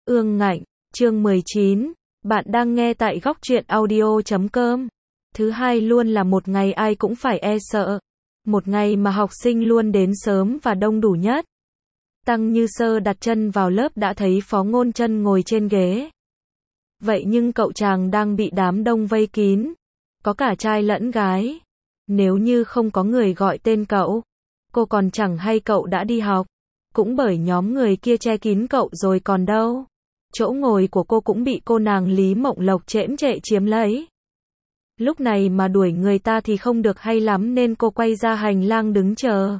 Ương ngạnh, chương 19, bạn đang nghe tại góc truyện audio.com. Thứ hai luôn là một ngày ai cũng phải e sợ. Một ngày mà học sinh luôn đến sớm và đông đủ nhất. Tăng Như Sơ đặt chân vào lớp đã thấy Phó Ngôn Chân ngồi trên ghế. Vậy nhưng cậu chàng đang bị đám đông vây kín. Có cả trai lẫn gái. Nếu như không có người gọi tên cậu, cô còn chẳng hay cậu đã đi học. Cũng bởi nhóm người kia che kín cậu rồi còn đâu. Chỗ ngồi của cô cũng bị cô nàng Lý Mộng Lộc chễm chệ chiếm lấy. Lúc này mà đuổi người ta thì không được hay lắm nên cô quay ra hành lang đứng chờ.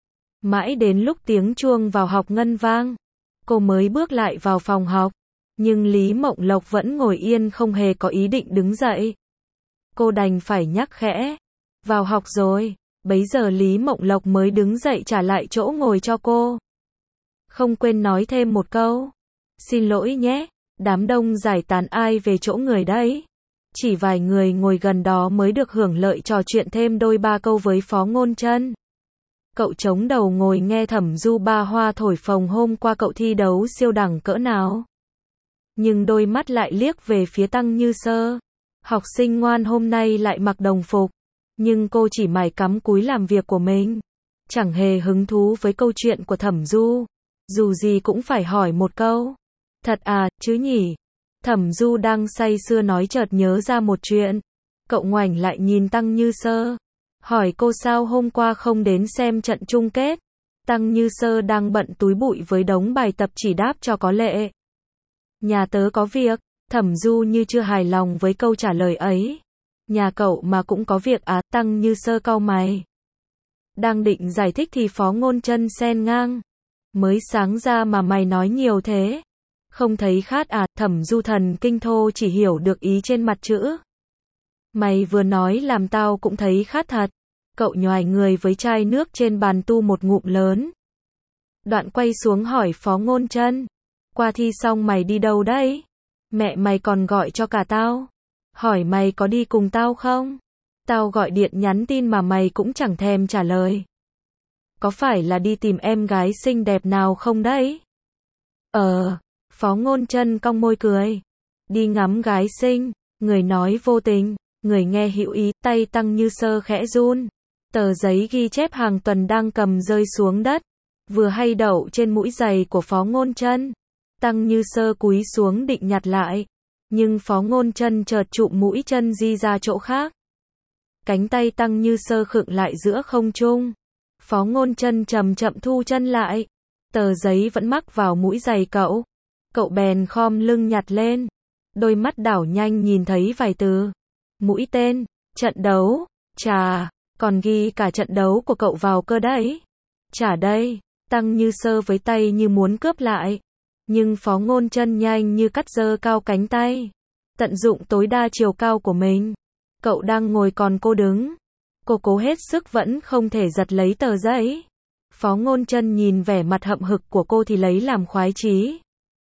Mãi đến lúc tiếng chuông vào học ngân vang, cô mới bước lại vào phòng học. Nhưng Lý Mộng Lộc vẫn ngồi yên không hề có ý định đứng dậy. Cô đành phải nhắc khẽ. Vào học rồi. Bấy giờ Lý Mộng Lộc mới đứng dậy trả lại chỗ ngồi cho cô. Không quên nói thêm một câu. Xin lỗi nhé, đám đông giải tán ai về chỗ người đấy. Chỉ vài người ngồi gần đó mới được hưởng lợi trò chuyện thêm đôi ba câu với Phó Ngôn Chân. Cậu chống đầu ngồi nghe Thẩm Du ba hoa thổi phồng hôm qua cậu thi đấu siêu đẳng cỡ nào. Nhưng đôi mắt lại liếc về phía Tăng Như Sơ. Học sinh ngoan hôm nay lại mặc đồng phục. Nhưng cô chỉ mải cắm cúi làm việc của mình. Chẳng hề hứng thú với câu chuyện của Thẩm Du. Dù gì cũng phải hỏi một câu. Thật à, chứ nhỉ? Thẩm Du đang say sưa nói chợt nhớ ra một chuyện. Cậu ngoảnh lại nhìn Tăng Như Sơ. Hỏi cô sao hôm qua không đến xem trận chung kết. Tăng Như Sơ đang bận túi bụi với đống bài tập chỉ đáp cho có lệ. Nhà tớ có việc. Thẩm Du như chưa hài lòng với câu trả lời ấy. Nhà cậu mà cũng có việc à? Tăng Như Sơ cau mày. Đang định giải thích thì Phó Ngôn Chân xen ngang. Mới sáng ra mà mày nói nhiều thế. Không thấy khát à? Thẩm Du thần kinh thô chỉ hiểu được ý trên mặt chữ. Mày vừa nói làm tao cũng thấy khát thật. Cậu nhoài người với chai nước trên bàn tu một ngụm lớn. Đoạn quay xuống hỏi Phó Ngôn Chân. Qua thi xong mày đi đâu đấy? Mẹ mày còn gọi cho cả tao. Hỏi mày có đi cùng tao không? Tao gọi điện nhắn tin mà mày cũng chẳng thèm trả lời. Có phải là đi tìm em gái xinh đẹp nào không đấy? Phó Ngôn Chân cong môi cười. Đi ngắm gái xinh, người nói vô tình, người nghe hữu ý, tay Tăng Như Sơ khẽ run. Tờ giấy ghi chép hàng tuần đang cầm rơi xuống đất, vừa hay đậu trên mũi giày của Phó Ngôn Chân. Tăng Như Sơ cúi xuống định nhặt lại, nhưng Phó Ngôn Chân chợt chụm mũi chân di ra chỗ khác. Cánh tay Tăng Như Sơ khựng lại giữa không trung. Phó Ngôn Chân chậm chậm thu chân lại. Tờ giấy vẫn mắc vào mũi giày cậu. Cậu bèn khom lưng nhặt lên. Đôi mắt đảo nhanh nhìn thấy vài từ. Mũi tên, trận đấu, chà, còn ghi cả trận đấu của cậu vào cơ đấy. Chả đây, Tăng Như Sơ với tay như muốn cướp lại. Nhưng Phó Ngôn Chân nhanh như cắt giơ cao cánh tay. Tận dụng tối đa chiều cao của mình. Cậu đang ngồi còn cô đứng. Cô cố hết sức vẫn không thể giật lấy tờ giấy. Phó Ngôn Chân nhìn vẻ mặt hậm hực của cô thì lấy làm khoái chí.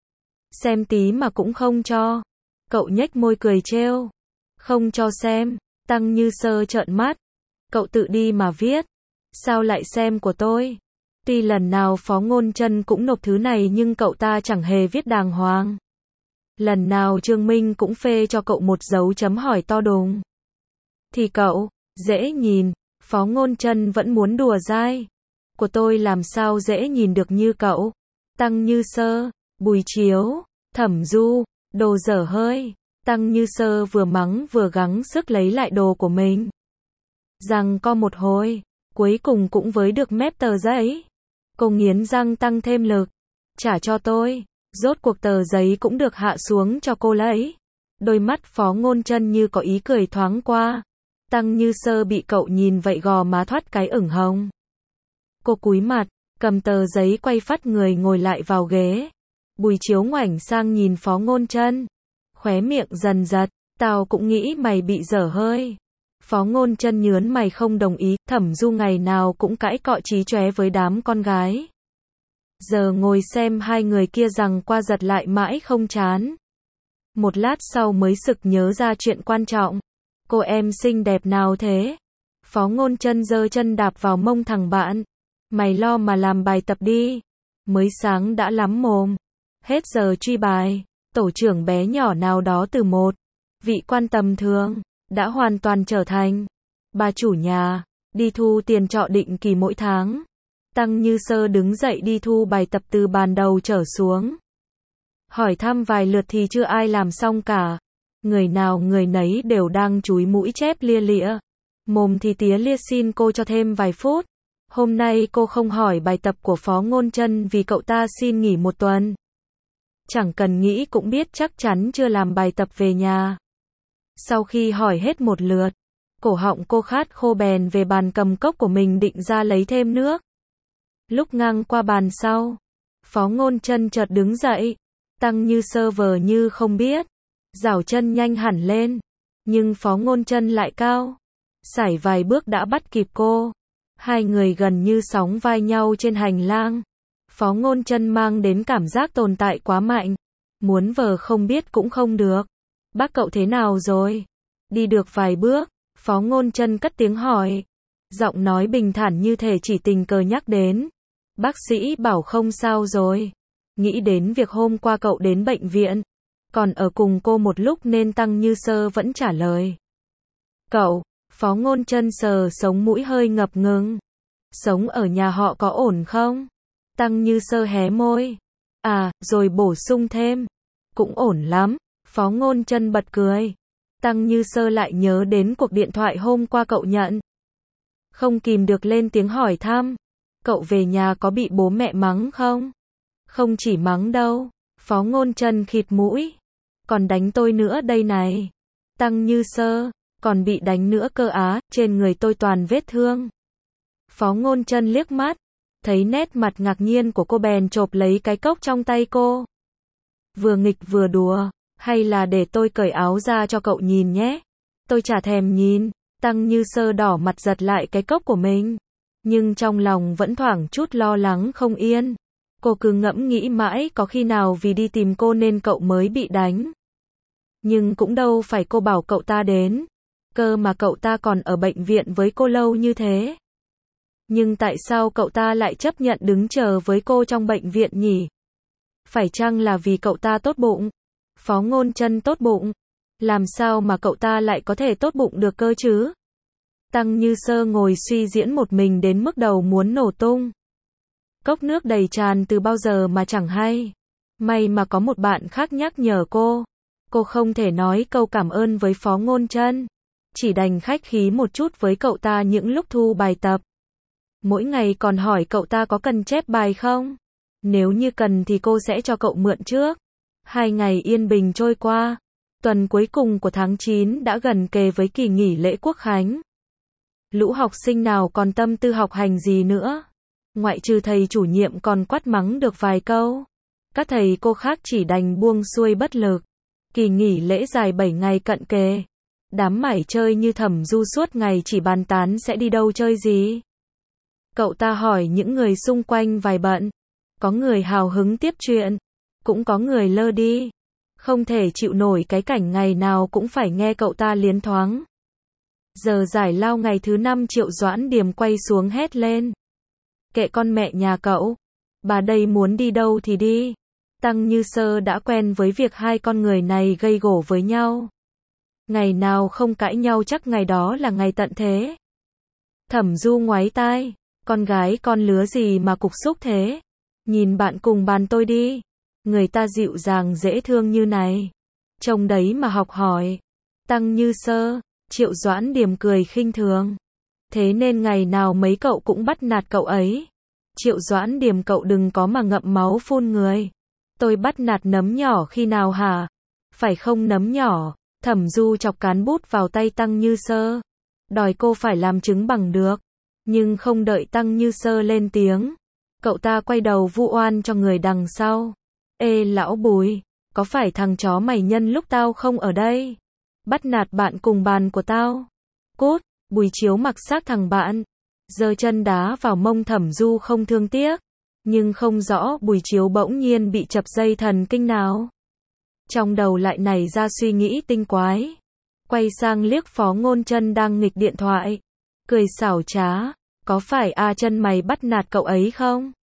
Xem tí mà cũng không cho. Cậu nhếch môi cười trêu. Không cho xem. Tăng Như Sơ trợn mắt. Cậu tự đi mà viết. Sao lại xem của tôi? Tuy lần nào Phó Ngôn Chân cũng nộp thứ này nhưng cậu ta chẳng hề viết đàng hoàng. Lần nào Trương Minh cũng phê cho cậu một dấu chấm hỏi to đùng. Thì cậu, dễ nhìn. Phó Ngôn Chân vẫn muốn đùa dai. Của tôi làm sao dễ nhìn được như cậu? Tăng Như Sơ, Bùi Chiếu, Thẩm Du, đồ dở hơi. Tăng Như Sơ vừa mắng vừa gắng sức lấy lại đồ của mình. Rằng co một hồi, cuối cùng cũng với được mép tờ giấy. Cô nghiến răng tăng thêm lực. Trả cho tôi. Rốt cuộc tờ giấy cũng được hạ xuống cho cô lấy. Đôi mắt Phó Ngôn Chân như có ý cười thoáng qua. Tăng Như Sơ bị cậu nhìn vậy gò má thoát cái ửng hồng. Cô cúi mặt, cầm tờ giấy quay phắt người ngồi lại vào ghế. Bùi Chiếu ngoảnh sang nhìn Phó Ngôn Chân. Khóe miệng dần giật. Tao cũng nghĩ mày bị dở hơi. Phó Ngôn Chân nhớn mày không đồng ý. Thẩm Du ngày nào cũng cãi cọ chí chóe với đám con gái. Giờ ngồi xem hai người kia giằng qua giật lại mãi không chán. Một lát sau mới sực nhớ ra chuyện quan trọng. Cô em xinh đẹp nào thế? Phó Ngôn Chân giơ chân đạp vào mông thằng bạn. Mày lo mà làm bài tập đi. Mới sáng đã lắm mồm. Hết giờ truy bài, tổ trưởng bé nhỏ nào đó từ một vị quan tầm thường, đã hoàn toàn trở thành bà chủ nhà, đi thu tiền trọ định kỳ mỗi tháng. Tăng Như Sơ đứng dậy đi thu bài tập từ bàn đầu trở xuống. Hỏi thăm vài lượt thì chưa ai làm xong cả. Người nào người nấy đều đang chúi mũi chép lia lịa. Mồm thì tía lia xin cô cho thêm vài phút. Hôm nay cô không hỏi bài tập của Phó Ngôn Trân vì cậu ta xin nghỉ một tuần. Chẳng cần nghĩ cũng biết chắc chắn chưa làm bài tập về nhà. Sau khi hỏi hết một lượt, cổ họng cô khát khô bèn về bàn cầm cốc của mình định ra lấy thêm nước. Lúc ngang qua bàn sau, Phó Ngôn Trân chợt đứng dậy. Tăng Như Sơ vờ như không biết, giảo chân nhanh hẳn lên, nhưng Phó Ngôn Trân lại cao, sải vài bước đã bắt kịp cô. Hai người gần như sóng vai nhau trên hành lang. Phó Ngôn Trân mang đến cảm giác tồn tại quá mạnh, muốn vờ không biết cũng không được. Bác cậu thế nào rồi? Đi được vài bước, Phó Ngôn Trân cất tiếng hỏi, giọng nói bình thản như thể chỉ tình cờ nhắc đến. Bác sĩ bảo không sao rồi. Nghĩ đến việc hôm qua cậu đến bệnh viện, còn ở cùng cô một lúc nên Tăng Như Sơ vẫn trả lời. Cậu, Phó Ngôn Trân sờ sống mũi hơi ngập ngừng. Sống ở nhà họ có ổn không? Tăng Như Sơ hé môi. À, rồi bổ sung thêm. Cũng ổn lắm. Phó Ngôn Trân bật cười. Tăng Như Sơ lại nhớ đến cuộc điện thoại hôm qua cậu nhận. Không kìm được lên tiếng hỏi thăm. Cậu về nhà có bị bố mẹ mắng không? Không chỉ mắng đâu. Phó Ngôn Trân khịt mũi. Còn đánh tôi nữa đây này. Tăng Như Sơ. Còn bị đánh nữa cơ á, trên người tôi toàn vết thương. Phó Ngôn Trân liếc mắt, thấy nét mặt ngạc nhiên của cô bèn chộp lấy cái cốc trong tay cô. Vừa nghịch vừa đùa, hay là để tôi cởi áo ra cho cậu nhìn nhé. Tôi chả thèm nhìn. Tăng Như Sơ đỏ mặt giật lại cái cốc của mình, nhưng trong lòng vẫn thoảng chút lo lắng không yên. Cô cứ ngẫm nghĩ mãi có khi nào vì đi tìm cô nên cậu mới bị đánh. Nhưng cũng đâu phải cô bảo cậu ta đến. Cơ mà cậu ta còn ở bệnh viện với cô lâu như thế. Nhưng tại sao cậu ta lại chấp nhận đứng chờ với cô trong bệnh viện nhỉ? Phải chăng là vì cậu ta tốt bụng? Phó Ngôn Trân tốt bụng? Làm sao mà cậu ta lại có thể tốt bụng được cơ chứ? Tăng Như Sơ ngồi suy diễn một mình đến mức đầu muốn nổ tung. Cốc nước đầy tràn từ bao giờ mà chẳng hay. May mà có một bạn khác nhắc nhở cô. Cô không thể nói câu cảm ơn với Phó Ngôn Trân. Chỉ đành khách khí một chút với cậu ta những lúc thu bài tập. Mỗi ngày còn hỏi cậu ta có cần chép bài không? Nếu như cần thì cô sẽ cho cậu mượn trước. 2 ngày yên bình trôi qua. Tuần cuối cùng của tháng 9 đã gần kề với kỳ nghỉ lễ Quốc khánh. Lũ học sinh nào còn tâm tư học hành gì nữa. Ngoại trừ thầy chủ nhiệm còn quát mắng được vài câu. Các thầy cô khác chỉ đành buông xuôi bất lực. Kỳ nghỉ lễ dài 7 ngày cận kề. Đám mải chơi như Thẩm Du suốt ngày chỉ bàn tán sẽ đi đâu chơi gì. Cậu ta hỏi những người xung quanh vài bận. Có người hào hứng tiếp chuyện. Cũng có người lơ đi. Không thể chịu nổi cái cảnh ngày nào cũng phải nghe cậu ta liến thoáng. Giờ giải lao ngày thứ 5 Triệu Doãn Điềm quay xuống hét lên. Kệ con mẹ nhà cậu. Bà đây muốn đi đâu thì đi. Tăng Như Sơ đã quen với việc hai con người này gây gổ với nhau. Ngày nào không cãi nhau chắc ngày đó là ngày tận thế. Thẩm Du ngoáy tai. Con gái con lứa gì mà cục xúc thế. Nhìn bạn cùng bàn tôi đi. Người ta dịu dàng dễ thương như này. Trông đấy mà học hỏi. Tăng Như Sơ. Triệu Doãn Điềm cười khinh thường. Thế nên ngày nào mấy cậu cũng bắt nạt cậu ấy. Triệu Doãn Điềm cậu đừng có mà ngậm máu phun người. Tôi bắt nạt nấm nhỏ khi nào hả? Phải không nấm nhỏ? Thẩm Du chọc cán bút vào tay Tăng Như Sơ. Đòi cô phải làm chứng bằng được. Nhưng không đợi Tăng Như Sơ lên tiếng. Cậu ta quay đầu vu oan cho người đằng sau. Ê lão Bùi, có phải thằng chó mày nhân lúc tao không ở đây? Bắt nạt bạn cùng bàn của tao. Cút, Bùi Chiếu mặc xác thằng bạn. Giơ chân đá vào mông Thẩm Du không thương tiếc. Nhưng không rõ Bùi Chiếu bỗng nhiên bị chập dây thần kinh nào. Trong đầu lại nảy ra suy nghĩ tinh quái. Quay sang liếc Phó Ngôn Trân đang nghịch điện thoại. Cười xảo trá. Có phải A Trân mày bắt nạt cậu ấy không?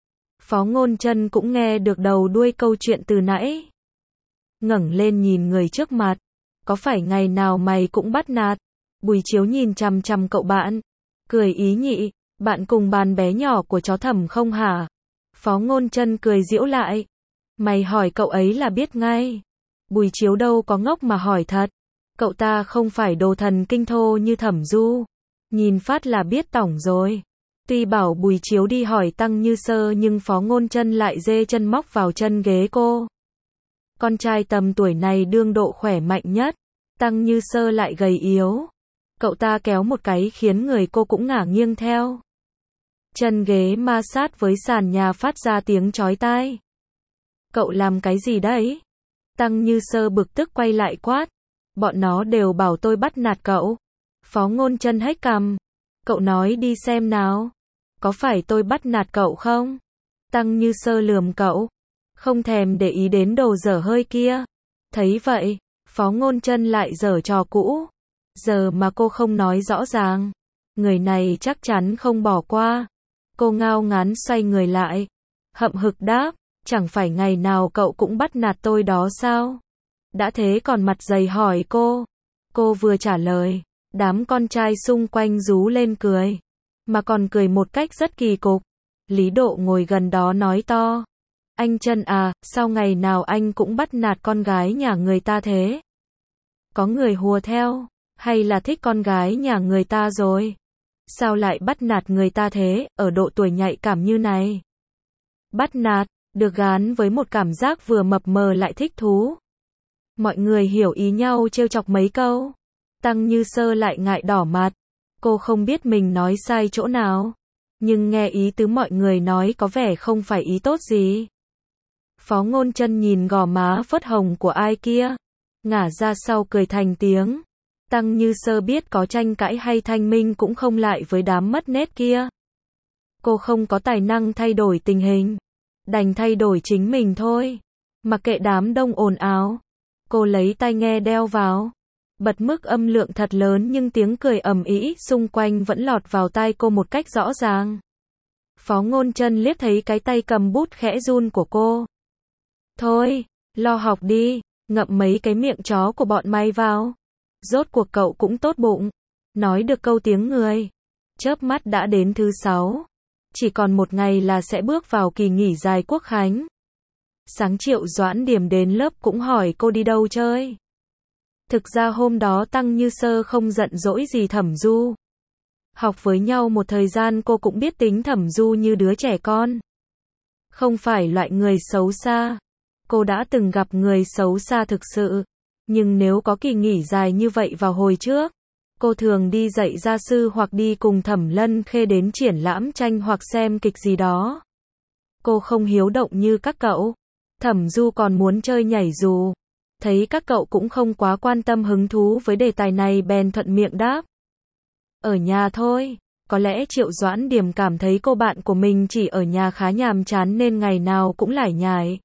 Phó Ngôn Chân cũng nghe được đầu đuôi câu chuyện từ nãy. Ngẩng lên nhìn người trước mặt. Có phải ngày nào mày cũng bắt nạt? Bùi Chiếu nhìn chằm chằm cậu bạn. Cười ý nhị, bạn cùng bàn bé nhỏ của chó Thẩm không hả? Phó Ngôn Chân cười giễu lại. Mày hỏi cậu ấy là biết ngay. Bùi Chiếu đâu có ngốc mà hỏi thật. Cậu ta không phải đồ thần kinh thô như Thẩm Du. Nhìn phát là biết tỏng rồi. Tuy bảo Bùi Chiếu đi hỏi Tăng Như Sơ nhưng Phó Ngôn Chân lại dê chân móc vào chân ghế cô. Con trai tầm tuổi này đương độ khỏe mạnh nhất. Tăng Như Sơ lại gầy yếu. Cậu ta kéo một cái khiến người cô cũng ngả nghiêng theo. Chân ghế ma sát với sàn nhà phát ra tiếng chói tai. Cậu làm cái gì đấy? Tăng Như Sơ bực tức quay lại quát. Bọn nó đều bảo tôi bắt nạt cậu. Phó Ngôn Chân hếch cằm. Cậu nói đi xem nào. Có phải tôi bắt nạt cậu không? Tăng Như Sơ lườm cậu. Không thèm để ý đến đồ dở hơi kia. Thấy vậy, Phó Ngôn Chân lại giở trò cũ. Giờ mà cô không nói rõ ràng, người này chắc chắn không bỏ qua. Cô ngao ngán xoay người lại. Hậm hực đáp, chẳng phải ngày nào cậu cũng bắt nạt tôi đó sao? Đã thế còn mặt dày hỏi cô. Cô vừa trả lời, đám con trai xung quanh rú lên cười. Mà còn cười một cách rất kỳ cục. Lý Độ ngồi gần đó nói to. Anh Chân à, sao ngày nào anh cũng bắt nạt con gái nhà người ta thế? Có người hùa theo, hay là thích con gái nhà người ta rồi? Sao lại bắt nạt người ta thế, ở độ tuổi nhạy cảm như này? Bắt nạt, được gán với một cảm giác vừa mập mờ lại thích thú. Mọi người hiểu ý nhau trêu chọc mấy câu. Tăng Như Sơ lại ngại đỏ mặt. Cô không biết mình nói sai chỗ nào. Nhưng nghe ý tứ mọi người nói có vẻ không phải ý tốt gì. Phó Ngôn Chân nhìn gò má phớt hồng của ai kia. Ngả ra sau cười thành tiếng. Tăng Như Sơ biết có tranh cãi hay thanh minh cũng không lại với đám mất nết kia. Cô không có tài năng thay đổi tình hình. Đành thay đổi chính mình thôi. Mặc kệ đám đông ồn ào. Cô lấy tai nghe đeo vào. Bật mức âm lượng thật lớn nhưng tiếng cười ầm ĩ xung quanh vẫn lọt vào tai cô một cách rõ ràng. Phó Ngôn Chân liếc thấy cái tay cầm bút khẽ run của cô. Thôi, lo học đi, ngậm mấy cái miệng chó của bọn mày vào. Rốt cuộc cậu cũng tốt bụng. Nói được câu tiếng người. Chớp mắt đã đến thứ 6. Chỉ còn một ngày là sẽ bước vào kỳ nghỉ dài Quốc khánh. Sáng Triệu Doãn Điểm đến lớp cũng hỏi cô đi đâu chơi. Thực ra hôm đó Tăng Như Sơ không giận dỗi gì Thẩm Du. Học với nhau một thời gian cô cũng biết tính Thẩm Du như đứa trẻ con. Không phải loại người xấu xa. Cô đã từng gặp người xấu xa thực sự. Nhưng nếu có kỳ nghỉ dài như vậy vào hồi trước, cô thường đi dạy gia sư hoặc đi cùng Thẩm Lân Khê đến triển lãm tranh hoặc xem kịch gì đó. Cô không hiếu động như các cậu. Thẩm Du còn muốn chơi nhảy dù. Thấy các cậu cũng không quá quan tâm hứng thú với đề tài này bèn thuận miệng đáp. Ở nhà thôi. Có lẽ Triệu Doãn Điểm cảm thấy cô bạn của mình chỉ ở nhà khá nhàm chán nên ngày nào cũng lải nhải.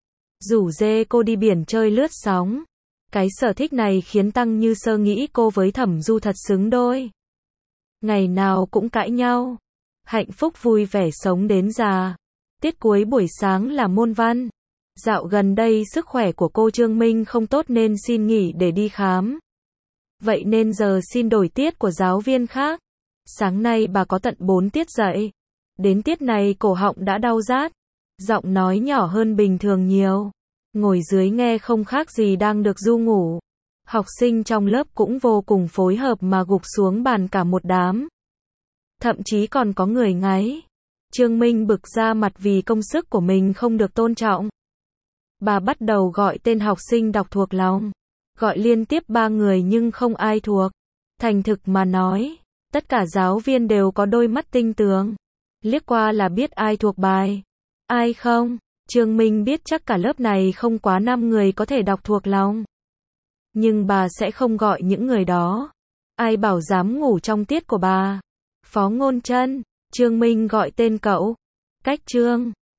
Rủ dê cô đi biển chơi lướt sóng. Cái sở thích này khiến Tăng Như Sơ nghĩ cô với Thẩm Du thật xứng đôi. Ngày nào cũng cãi nhau. Hạnh phúc vui vẻ sống đến già. Tiết cuối buổi sáng là môn văn. Dạo gần đây sức khỏe của cô Trương Minh không tốt nên xin nghỉ để đi khám. Vậy nên giờ xin đổi tiết của giáo viên khác. Sáng nay bà có tận 4 tiết dạy. Đến tiết này cổ họng đã đau rát. Giọng nói nhỏ hơn bình thường nhiều. Ngồi dưới nghe không khác gì đang được ru ngủ. Học sinh trong lớp cũng vô cùng phối hợp mà gục xuống bàn cả một đám. Thậm chí còn có người ngáy. Trương Minh bực ra mặt vì công sức của mình không được tôn trọng. Bà bắt đầu gọi tên học sinh đọc thuộc lòng. Gọi liên tiếp 3 người nhưng không ai thuộc. Thành thực mà nói, tất cả giáo viên đều có đôi mắt tinh tường. Liếc qua là biết ai thuộc bài. Ai không? Trương Minh biết chắc cả lớp này không quá 5 người có thể đọc thuộc lòng. Nhưng bà sẽ không gọi những người đó. Ai bảo dám ngủ trong tiết của bà? Phó Ngôn Chân. Trương Minh gọi tên cậu. Cách Trương.